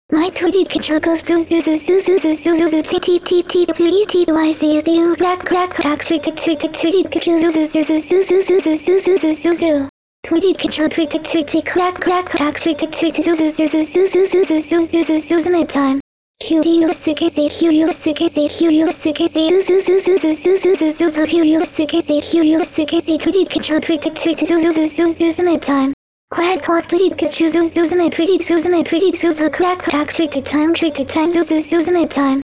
My tweeted control goes to tweeted control tweeted time. Q U S K C Q U S K C Q U S K C Q U S K C Q U S K C tweeted control tweeted time. Quack quack tweeted control tweeted crack crack tweeted time time.